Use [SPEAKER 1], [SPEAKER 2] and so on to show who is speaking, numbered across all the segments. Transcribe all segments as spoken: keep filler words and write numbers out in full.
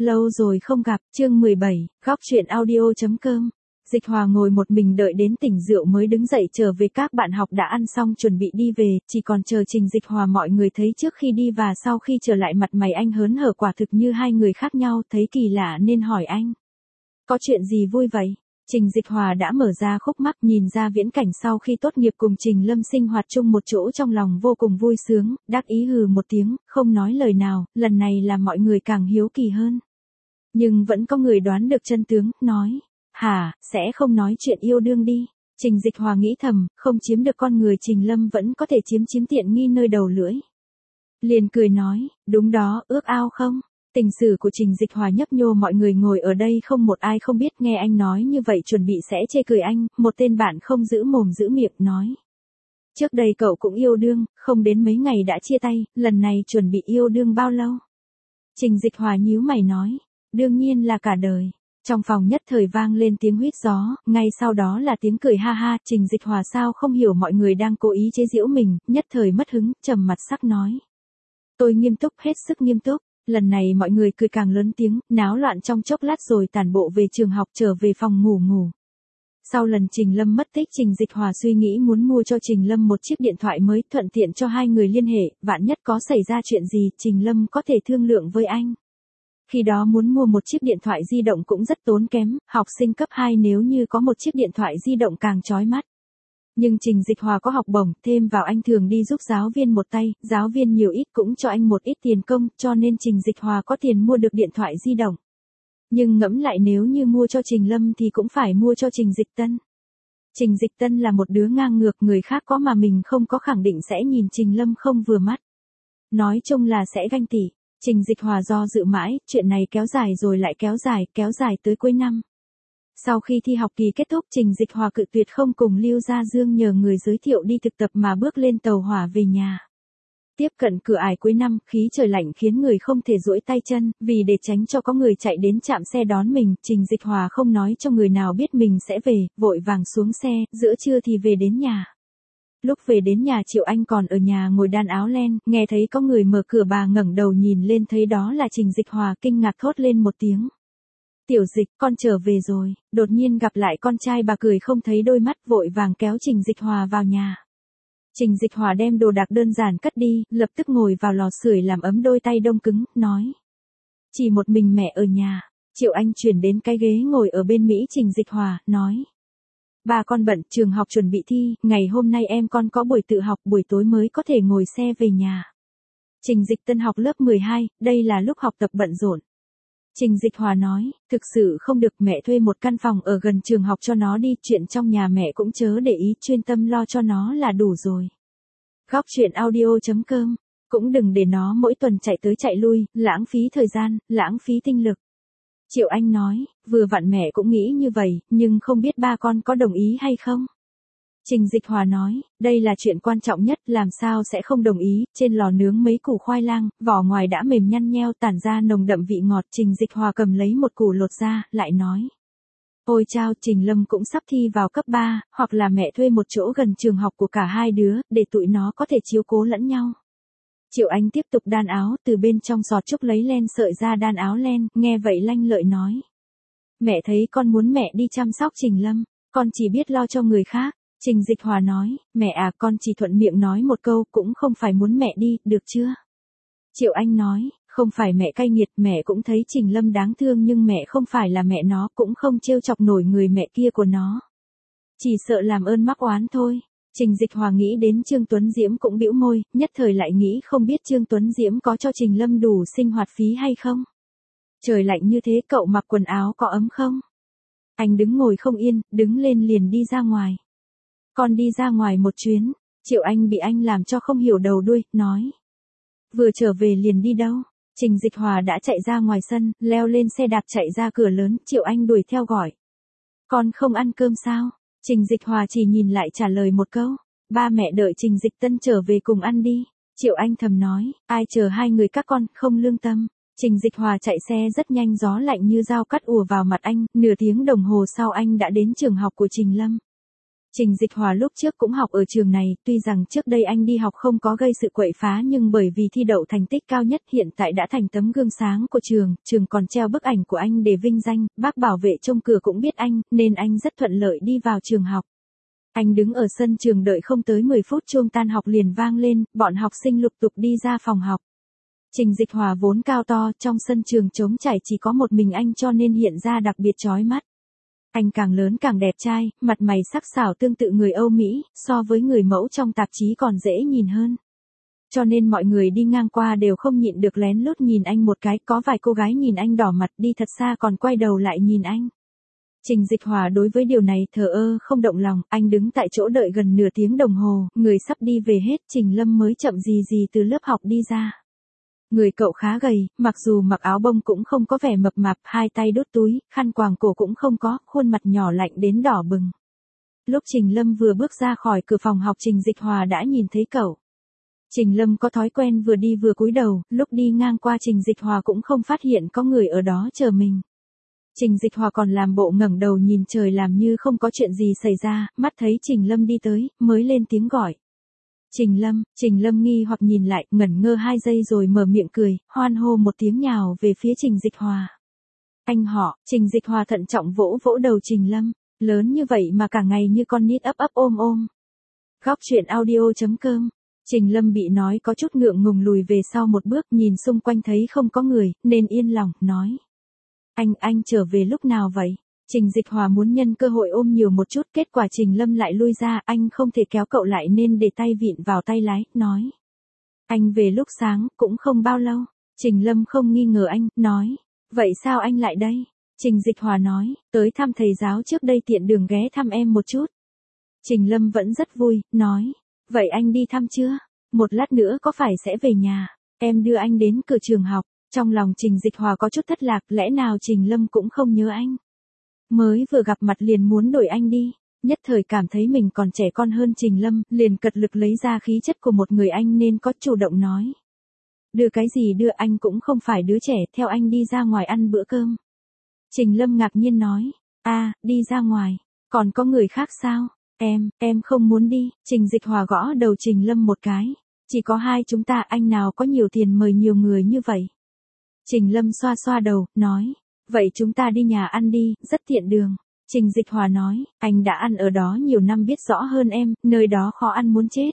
[SPEAKER 1] lâu rồi không gặp, chương mười bảy, góc truyện audio.com. Dịch Hòa ngồi một mình đợi đến tỉnh rượu mới đứng dậy trở về, các bạn học đã ăn xong chuẩn bị đi về, chỉ còn chờ Trình Dịch Hòa. Mọi người thấy trước khi đi và sau khi trở lại mặt mày anh hớn hở quả thực như hai người khác nhau, thấy kỳ lạ nên hỏi anh. Có chuyện gì vui vậy? Trình Dịch Hòa đã mở ra khúc mắc, nhìn ra viễn cảnh sau khi tốt nghiệp cùng Trình Lâm sinh hoạt chung một chỗ, trong lòng vô cùng vui sướng, đắc ý hừ một tiếng, không nói lời nào, lần này làm mọi người càng hiếu kỳ hơn. Nhưng vẫn có người đoán được chân tướng, nói, hả, sẽ không nói chuyện yêu đương đi. Trình Dịch Hòa nghĩ thầm, không chiếm được con người Trình Lâm vẫn có thể chiếm chiếm tiện nghi nơi đầu lưỡi. Liền cười nói, đúng đó, ước ao không? Tình sử của Trình Dịch Hòa nhấp nhô, mọi người ngồi ở đây không một ai không biết, nghe anh nói như vậy chuẩn bị sẽ chê cười anh, một tên bạn không giữ mồm giữ miệng nói. Trước đây cậu cũng yêu đương, không đến mấy ngày đã chia tay, lần này chuẩn bị yêu đương bao lâu? Trình Dịch Hòa nhíu mày nói, đương nhiên là cả đời. Trong phòng nhất thời vang lên tiếng huýt gió, ngay sau đó là tiếng cười ha ha. Trình Dịch Hòa sao không hiểu mọi người đang cố ý chế giễu mình, nhất thời mất hứng, trầm mặt sắc nói. Tôi nghiêm túc, hết sức nghiêm túc. Lần này mọi người cười càng lớn tiếng, náo loạn trong chốc lát rồi tản bộ về trường học, trở về phòng ngủ ngủ. Sau lần Trình Lâm mất tích, Trình Dịch Hòa suy nghĩ muốn mua cho Trình Lâm một chiếc điện thoại mới, thuận tiện cho hai người liên hệ, vạn nhất có xảy ra chuyện gì, Trình Lâm có thể thương lượng với anh. Khi đó muốn mua một chiếc điện thoại di động cũng rất tốn kém, học sinh cấp hai nếu như có một chiếc điện thoại di động càng chói mắt. Nhưng Trình Dịch Hòa có học bổng, thêm vào anh thường đi giúp giáo viên một tay, giáo viên nhiều ít cũng cho anh một ít tiền công, cho nên Trình Dịch Hòa có tiền mua được điện thoại di động. Nhưng ngẫm lại, nếu như mua cho Trình Lâm thì cũng phải mua cho Trình Dịch Tân. Trình Dịch Tân là một đứa ngang ngược, người khác có mà mình không có khẳng định sẽ nhìn Trình Lâm không vừa mắt. Nói chung là sẽ ganh tị. Trình Dịch Hòa do dự mãi, chuyện này kéo dài rồi lại kéo dài, kéo dài tới cuối năm. Sau khi thi học kỳ kết thúc, Trình Dịch Hòa cự tuyệt không cùng Lưu Gia Dương nhờ người giới thiệu đi thực tập mà bước lên tàu hỏa về nhà. Tiếp cận cửa ải cuối năm, khí trời lạnh khiến người không thể duỗi tay chân, vì để tránh cho có người chạy đến trạm xe đón mình, Trình Dịch Hòa không nói cho người nào biết mình sẽ về, vội vàng xuống xe, giữa trưa thì về đến nhà. Lúc về đến nhà, Triệu Anh còn ở nhà ngồi đan áo len, nghe thấy có người mở cửa, bà ngẩng đầu nhìn lên thấy đó là Trình Dịch Hòa, kinh ngạc thốt lên một tiếng. Tiểu Dịch, con trở về rồi. Đột nhiên gặp lại con trai, bà cười không thấy đôi mắt, vội vàng kéo Trình Dịch Hòa vào nhà. Trình Dịch Hòa đem đồ đạc đơn giản cất đi, lập tức ngồi vào lò sưởi làm ấm đôi tay đông cứng, nói. Chỉ một mình mẹ ở nhà. Triệu Anh chuyển đến cái ghế ngồi ở bên Mỹ Trình Dịch Hòa, nói. Bà con bận, trường học chuẩn bị thi, ngày hôm nay em con có buổi tự học, buổi tối mới có thể ngồi xe về nhà. Trình Dịch Tân học lớp mười hai, đây là lúc học tập bận rộn. Trình Dịch Hòa nói, thực sự không được, mẹ thuê một căn phòng ở gần trường học cho nó đi, chuyện trong nhà mẹ cũng chớ để ý, chuyên tâm lo cho nó là đủ rồi. Góc truyện audio.com, cũng đừng để nó mỗi tuần chạy tới chạy lui, lãng phí thời gian, lãng phí tinh lực. Triệu Anh nói, vừa vặn mẹ cũng nghĩ như vậy, nhưng không biết ba con có đồng ý hay không? Trình Dịch Hòa nói, đây là chuyện quan trọng nhất, làm sao sẽ không đồng ý. Trên lò nướng mấy củ khoai lang, vỏ ngoài đã mềm nhăn nheo, tản ra nồng đậm vị ngọt. Trình Dịch Hòa cầm lấy một củ lột ra, lại nói. Ôi chao, Trình Lâm cũng sắp thi vào cấp ba, hoặc là mẹ thuê một chỗ gần trường học của cả hai đứa, để tụi nó có thể chiếu cố lẫn nhau. Triệu Anh tiếp tục đan áo, từ bên trong giọt trúc lấy len sợi ra đan áo len, nghe vậy lanh lợi nói. Mẹ thấy con muốn mẹ đi chăm sóc Trình Lâm, con chỉ biết lo cho người khác. Trình Dịch Hòa nói, mẹ à, con chỉ thuận miệng nói một câu, cũng không phải muốn mẹ đi, được chưa? Triệu Anh nói, không phải mẹ cay nghiệt, mẹ cũng thấy Trình Lâm đáng thương nhưng mẹ không phải là mẹ nó, cũng không trêu chọc nổi người mẹ kia của nó. Chỉ sợ làm ơn mắc oán thôi. Trình Dịch Hòa nghĩ đến Trương Tuấn Diễm cũng bĩu môi, nhất thời lại nghĩ không biết Trương Tuấn Diễm có cho Trình Lâm đủ sinh hoạt phí hay không? Trời lạnh như thế, cậu mặc quần áo có ấm không? Anh đứng ngồi không yên, đứng lên liền đi ra ngoài. Con đi ra ngoài một chuyến. Triệu Anh bị anh làm cho không hiểu đầu đuôi, nói. Vừa trở về liền đi đâu? Trình Dịch Hòa đã chạy ra ngoài sân, leo lên xe đạp chạy ra cửa lớn, Triệu Anh đuổi theo gọi. Con không ăn cơm sao? Trình Dịch Hòa chỉ nhìn lại trả lời một câu. Ba mẹ đợi Trình Dịch Tân trở về cùng ăn đi. Triệu Anh thầm nói, ai chờ hai người các con, không lương tâm. Trình Dịch Hòa chạy xe rất nhanh, gió lạnh như dao cắt ùa vào mặt anh, nửa tiếng đồng hồ sau anh đã đến trường học của Trình Lâm. Trình Dịch Hòa lúc trước cũng học ở trường này, tuy rằng trước đây anh đi học không có gây sự quậy phá nhưng bởi vì thi đậu thành tích cao nhất hiện tại đã thành tấm gương sáng của trường, trường còn treo bức ảnh của anh để vinh danh, bác bảo vệ trông cửa cũng biết anh, nên anh rất thuận lợi đi vào trường học. Anh đứng ở sân trường đợi không tới mười phút chuông tan học liền vang lên, bọn học sinh lục tục đi ra phòng học. Trình Dịch Hòa vốn cao to, trong sân trường trống trải chỉ có một mình anh cho nên hiện ra đặc biệt chói mắt. Anh càng lớn càng đẹp trai, mặt mày sắc sảo tương tự người Âu Mỹ, so với người mẫu trong tạp chí còn dễ nhìn hơn. Cho nên mọi người đi ngang qua đều không nhịn được lén lút nhìn anh một cái, có vài cô gái nhìn anh đỏ mặt đi thật xa còn quay đầu lại nhìn anh. Trình Dịch Hòa đối với điều này thờ ơ không động lòng, anh đứng tại chỗ đợi gần nửa tiếng đồng hồ, người sắp đi về hết, Trình Lâm mới chậm gì gì từ lớp học đi ra. Người cậu khá gầy, mặc dù mặc áo bông cũng không có vẻ mập mạp, hai tay đút túi, khăn quàng cổ cũng không có, khuôn mặt nhỏ lạnh đến đỏ bừng. Lúc Trình Lâm vừa bước ra khỏi cửa phòng học Trình Dịch Hòa đã nhìn thấy cậu. Trình Lâm có thói quen vừa đi vừa cúi đầu, lúc đi ngang qua Trình Dịch Hòa cũng không phát hiện có người ở đó chờ mình. Trình Dịch Hòa còn làm bộ ngẩng đầu nhìn trời làm như không có chuyện gì xảy ra, mắt thấy Trình Lâm đi tới, mới lên tiếng gọi. Trình Lâm, Trình Lâm nghi hoặc nhìn lại, ngẩn ngơ hai giây rồi mở miệng cười, hoan hô một tiếng nhào về phía Trình Dịch Hòa. Anh họ, Trình Dịch Hòa thận trọng vỗ vỗ đầu Trình Lâm, lớn như vậy mà cả ngày như con nít ấp ấp ôm ôm. Góc truyện audio chấm com. Trình Lâm bị nói có chút ngượng ngùng lùi về sau một bước, nhìn xung quanh thấy không có người, nên yên lòng, nói. Anh, anh trở về lúc nào vậy? Trình Dịch Hòa muốn nhân cơ hội ôm nhiều một chút, kết quả Trình Lâm lại lui ra, anh không thể kéo cậu lại nên để tay vịn vào tay lái, nói. Anh về lúc sáng, cũng không bao lâu. Trình Lâm không nghi ngờ anh, nói. Vậy sao anh lại đây? Trình Dịch Hòa nói, tới thăm thầy giáo trước đây tiện đường ghé thăm em một chút. Trình Lâm vẫn rất vui, nói. Vậy anh đi thăm chưa? Một lát nữa có phải sẽ về nhà? Em đưa anh đến cửa trường học. Trong lòng Trình Dịch Hòa có chút thất lạc, lẽ nào Trình Lâm cũng không nhớ anh? Mới vừa gặp mặt liền muốn đuổi anh đi, nhất thời cảm thấy mình còn trẻ con hơn Trình Lâm, liền cật lực lấy ra khí chất của một người anh nên có chủ động nói. Đưa cái gì đưa, anh cũng không phải đứa trẻ, theo anh đi ra ngoài ăn bữa cơm. Trình Lâm ngạc nhiên nói, a, à, đi ra ngoài, còn có người khác sao? Em, em không muốn đi. Trình Dịch Hòa gõ đầu Trình Lâm một cái, chỉ có hai chúng ta, anh nào có nhiều tiền mời nhiều người như vậy. Trình Lâm xoa xoa đầu, nói. Vậy chúng ta đi nhà ăn đi, rất tiện đường. Trình Dịch Hòa nói, anh đã ăn ở đó nhiều năm biết rõ hơn em, nơi đó khó ăn muốn chết.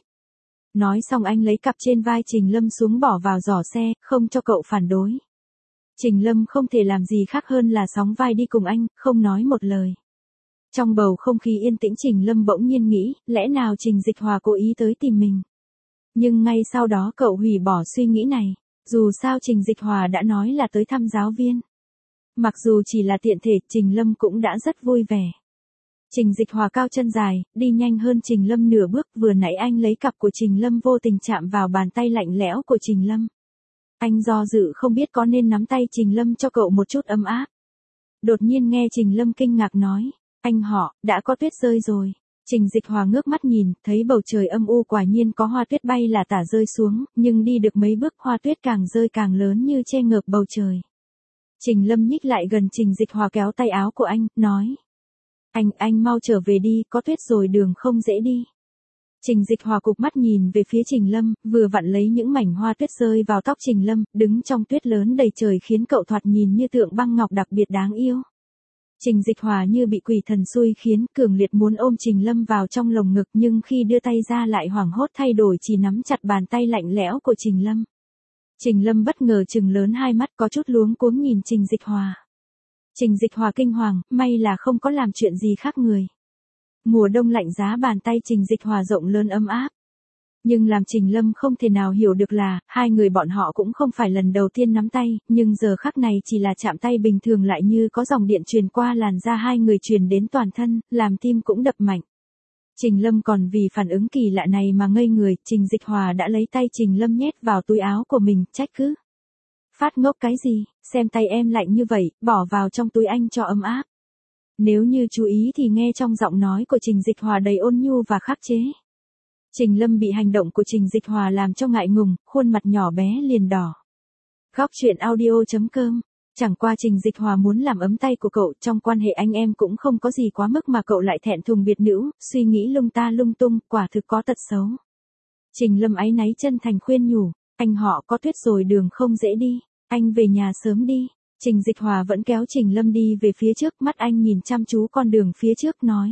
[SPEAKER 1] Nói xong anh lấy cặp trên vai Trình Lâm xuống bỏ vào giỏ xe, không cho cậu phản đối. Trình Lâm không thể làm gì khác hơn là sóng vai đi cùng anh, không nói một lời. Trong bầu không khí yên tĩnh Trình Lâm bỗng nhiên nghĩ, lẽ nào Trình Dịch Hòa cố ý tới tìm mình. Nhưng ngay sau đó cậu hủy bỏ suy nghĩ này, dù sao Trình Dịch Hòa đã nói là tới thăm giáo viên. Mặc dù chỉ là tiện thể, Trình Lâm cũng đã rất vui vẻ. Trình Dịch Hòa cao chân dài, đi nhanh hơn Trình Lâm nửa bước, vừa nãy anh lấy cặp của Trình Lâm vô tình chạm vào bàn tay lạnh lẽo của Trình Lâm. Anh do dự không biết có nên nắm tay Trình Lâm cho cậu một chút ấm áp. Đột nhiên nghe Trình Lâm kinh ngạc nói, anh họ, đã có tuyết rơi rồi. Trình Dịch Hòa ngước mắt nhìn, thấy bầu trời âm u quả nhiên có hoa tuyết bay là tả rơi xuống, nhưng đi được mấy bước hoa tuyết càng rơi càng lớn như che ngợp bầu trời. Trình Lâm nhích lại gần Trình Dịch Hòa kéo tay áo của anh, nói. Anh, anh mau trở về đi, có tuyết rồi đường không dễ đi. Trình Dịch Hòa cụp mắt nhìn về phía Trình Lâm, vừa vặn lấy những mảnh hoa tuyết rơi vào tóc Trình Lâm, đứng trong tuyết lớn đầy trời khiến cậu thoạt nhìn như tượng băng ngọc đặc biệt đáng yêu. Trình Dịch Hòa như bị quỷ thần xui khiến, cường liệt muốn ôm Trình Lâm vào trong lồng ngực nhưng khi đưa tay ra lại hoảng hốt thay đổi chỉ nắm chặt bàn tay lạnh lẽo của Trình Lâm. Trình Lâm bất ngờ trừng lớn hai mắt có chút luống cuống nhìn Trình Dịch Hòa. Trình Dịch Hòa kinh hoàng, may là không có làm chuyện gì khác người. Mùa đông lạnh giá bàn tay Trình Dịch Hòa rộng lớn ấm áp. Nhưng làm Trình Lâm không thể nào hiểu được là, hai người bọn họ cũng không phải lần đầu tiên nắm tay, nhưng giờ khắc này chỉ là chạm tay bình thường lại như có dòng điện truyền qua làn da hai người truyền đến toàn thân, làm tim cũng đập mạnh. Trình Lâm còn vì phản ứng kỳ lạ này mà ngây người, Trình Dịch Hòa đã lấy tay Trình Lâm nhét vào túi áo của mình, trách cứ. Phát ngốc cái gì, xem tay em lạnh như vậy, bỏ vào trong túi anh cho ấm áp. Nếu như chú ý thì nghe trong giọng nói của Trình Dịch Hòa đầy ôn nhu và khắc chế. Trình Lâm bị hành động của Trình Dịch Hòa làm cho ngại ngùng, khuôn mặt nhỏ bé liền đỏ. Góc truyện audio chấm com Chẳng qua Trình Dịch Hòa muốn làm ấm tay của cậu, trong quan hệ anh em cũng không có gì quá mức mà cậu lại thẹn thùng biệt nữ, suy nghĩ lung ta lung tung, quả thực có tật xấu. Trình Lâm áy náy chân thành khuyên nhủ, anh họ có tuyết rồi đường không dễ đi, anh về nhà sớm đi. Trình Dịch Hòa vẫn kéo Trình Lâm đi về phía trước, mắt anh nhìn chăm chú con đường phía trước nói.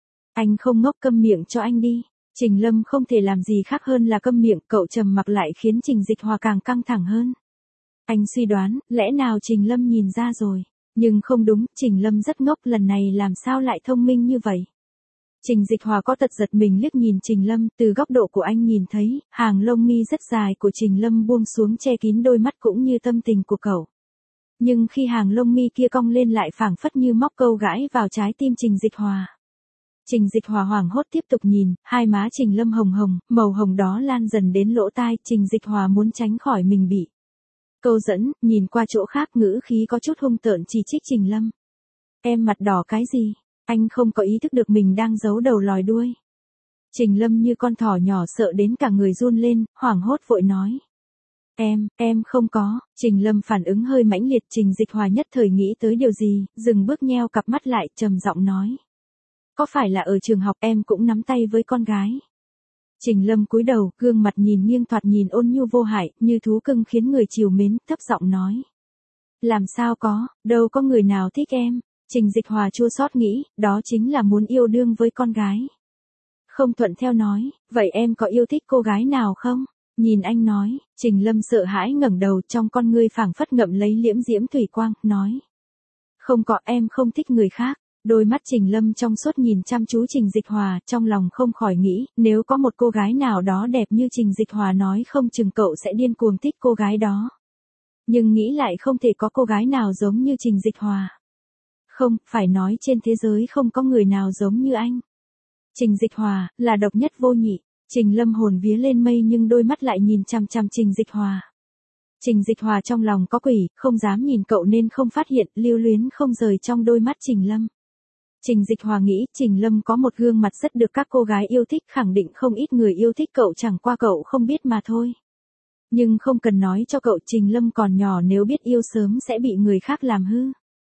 [SPEAKER 1] Anh không ngốc, câm miệng cho anh đi. Trình Lâm không thể làm gì khác hơn là câm miệng, cậu trầm mặc lại khiến Trình Dịch Hòa càng căng thẳng hơn. Anh suy đoán, lẽ nào Trình Lâm nhìn ra rồi, nhưng không đúng, Trình Lâm rất ngốc, lần này làm sao lại thông minh như vậy. Trình Dịch Hòa có tật giật mình liếc nhìn Trình Lâm, từ góc độ của anh nhìn thấy, hàng lông mi rất dài của Trình Lâm buông xuống che kín đôi mắt cũng như tâm tình của cậu. Nhưng khi hàng lông mi kia cong lên lại phảng phất như móc câu gãi vào trái tim Trình Dịch Hòa. Trình Dịch Hòa hoảng hốt tiếp tục nhìn, hai má Trình Lâm hồng hồng, màu hồng đó lan dần đến lỗ tai, Trình Dịch Hòa muốn tránh khỏi mình bị câu dẫn, nhìn qua chỗ khác, ngữ khí có chút hung tợn chỉ trích Trình Lâm. Em mặt đỏ cái gì? Anh không có ý thức được mình đang giấu đầu lòi đuôi. Trình Lâm như con thỏ nhỏ sợ đến cả người run lên, hoảng hốt vội nói. Em, em không có. Trình Lâm phản ứng hơi mãnh liệt, Trình Dịch Hòa nhất thời nghĩ tới điều gì, dừng bước nheo cặp mắt lại, trầm giọng nói. Có phải là ở trường học em cũng nắm tay với con gái? Trình Lâm cúi đầu, gương mặt nhìn nghiêng thoạt nhìn ôn nhu vô hại, như thú cưng khiến người trìu mến, thấp giọng nói. Làm sao có, đâu có người nào thích em. Trình Dịch Hòa chua xót nghĩ, đó chính là muốn yêu đương với con gái. Không thuận theo nói, vậy em có yêu thích cô gái nào không? Nhìn anh nói, Trình Lâm sợ hãi ngẩng đầu, trong con ngươi phảng phất ngậm lấy liễm diễm thủy quang, nói. Không có, em không thích người khác. Đôi mắt Trình Lâm trong suốt nhìn chăm chú Trình Dịch Hòa, trong lòng không khỏi nghĩ, nếu có một cô gái nào đó đẹp như Trình Dịch Hòa nói không chừng cậu sẽ điên cuồng thích cô gái đó. Nhưng nghĩ lại không thể có cô gái nào giống như Trình Dịch Hòa. Không, phải nói trên thế giới không có người nào giống như anh. Trình Dịch Hòa, là độc nhất vô nhị. Trình Lâm hồn vía lên mây nhưng đôi mắt lại nhìn chằm chằm Trình Dịch Hòa. Trình Dịch Hòa trong lòng có quỷ, không dám nhìn cậu nên không phát hiện, lưu luyến không rời trong đôi mắt Trình Lâm. Trình Dịch Hòa nghĩ, Trình Lâm có một gương mặt rất được các cô gái yêu thích, khẳng định không ít người yêu thích cậu, chẳng qua cậu không biết mà thôi. Nhưng không cần nói cho cậu, Trình Lâm còn nhỏ, nếu biết yêu sớm sẽ bị người khác làm hư.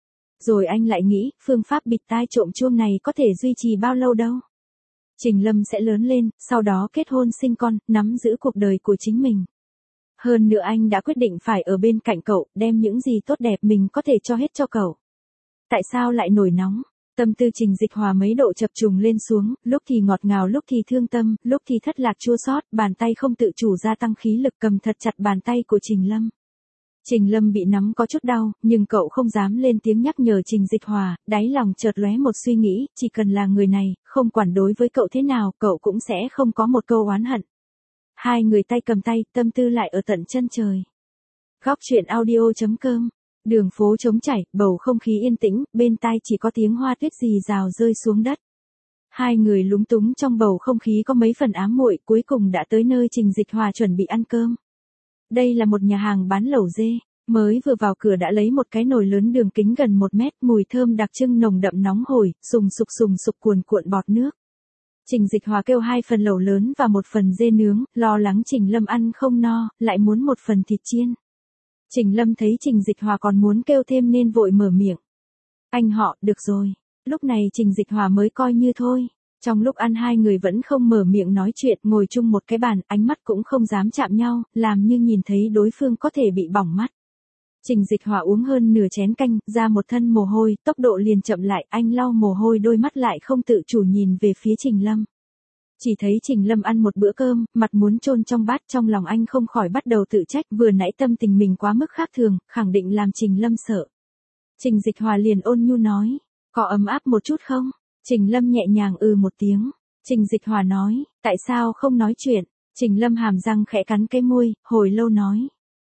[SPEAKER 1] Rồi anh lại nghĩ, phương pháp bịt tai trộm chuông này có thể duy trì bao lâu đâu. Trình Lâm sẽ lớn lên, sau đó kết hôn sinh con, nắm giữ cuộc đời của chính mình. Hơn nữa anh đã quyết định phải ở bên cạnh cậu, đem những gì tốt đẹp mình có thể cho hết cho cậu. Tại sao lại nổi nóng? Tâm tư Trình Dịch Hòa mấy độ chập trùng lên xuống, lúc thì ngọt ngào, lúc thì thương tâm, lúc thì thất lạc chua xót, bàn tay không tự chủ gia tăng khí lực cầm thật chặt bàn tay của Trình Lâm. Trình Lâm bị nắm có chút đau, nhưng cậu không dám lên tiếng nhắc nhở Trình Dịch Hòa, đáy lòng chợt lóe một suy nghĩ, chỉ cần là người này, không quản đối với cậu thế nào, cậu cũng sẽ không có một câu oán hận. Hai người tay cầm tay, tâm tư lại ở tận chân trời. Góc truyện audio chấm com. Đường phố trống trải, bầu không khí yên tĩnh, bên tai chỉ có tiếng hoa tuyết rì rào rơi xuống đất. Hai người lúng túng trong bầu không khí có mấy phần ám muội, cuối cùng đã tới nơi Trình Dịch Hòa chuẩn bị ăn cơm. Đây là một nhà hàng bán lẩu dê, mới vừa vào cửa đã lấy một cái nồi lớn đường kính gần một mét, mùi thơm đặc trưng nồng đậm nóng hổi, sùng sục sùng sục cuồn cuộn bọt nước. Trình Dịch Hòa kêu hai phần lẩu lớn và một phần dê nướng, lo lắng Trình Lâm ăn không no, lại muốn một phần thịt chiên. Trình Lâm thấy Trình Dịch Hòa còn muốn kêu thêm nên vội mở miệng. Anh họ, được rồi. Lúc này Trình Dịch Hòa mới coi như thôi. Trong lúc ăn hai người vẫn không mở miệng nói chuyện, ngồi chung một cái bàn, ánh mắt cũng không dám chạm nhau, làm như nhìn thấy đối phương có thể bị bỏng mắt. Trình Dịch Hòa uống hơn nửa chén canh, ra một thân mồ hôi, tốc độ liền chậm lại, anh lau mồ hôi, đôi mắt lại không tự chủ nhìn về phía Trình Lâm. Chỉ thấy Trình Lâm ăn một bữa cơm, mặt muốn chôn trong bát, trong lòng anh không khỏi bắt đầu tự trách, vừa nãy tâm tình mình quá mức khác thường, khẳng định làm Trình Lâm sợ. Trình Dịch Hòa liền ôn nhu nói, có ấm áp một chút không? Trình Lâm nhẹ nhàng ừ một tiếng. Trình Dịch Hòa nói, tại sao không nói chuyện? Trình Lâm hàm răng khẽ cắn cái môi, hồi lâu nói.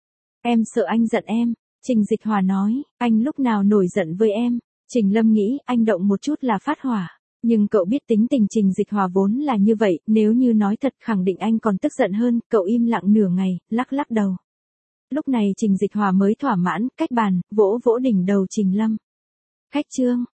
[SPEAKER 1] Em sợ anh giận em. Trình Dịch Hòa nói, anh lúc nào nổi giận với em? Trình Lâm nghĩ, anh động một chút là phát hỏa. Nhưng cậu biết tính tình Trình Dịch Hòa vốn là như vậy, nếu như nói thật khẳng định anh còn tức giận hơn, cậu im lặng nửa ngày, lắc lắc đầu. Lúc này Trình Dịch Hòa mới thỏa mãn, cách bàn, vỗ vỗ đỉnh đầu Trình Lâm. Khách trương,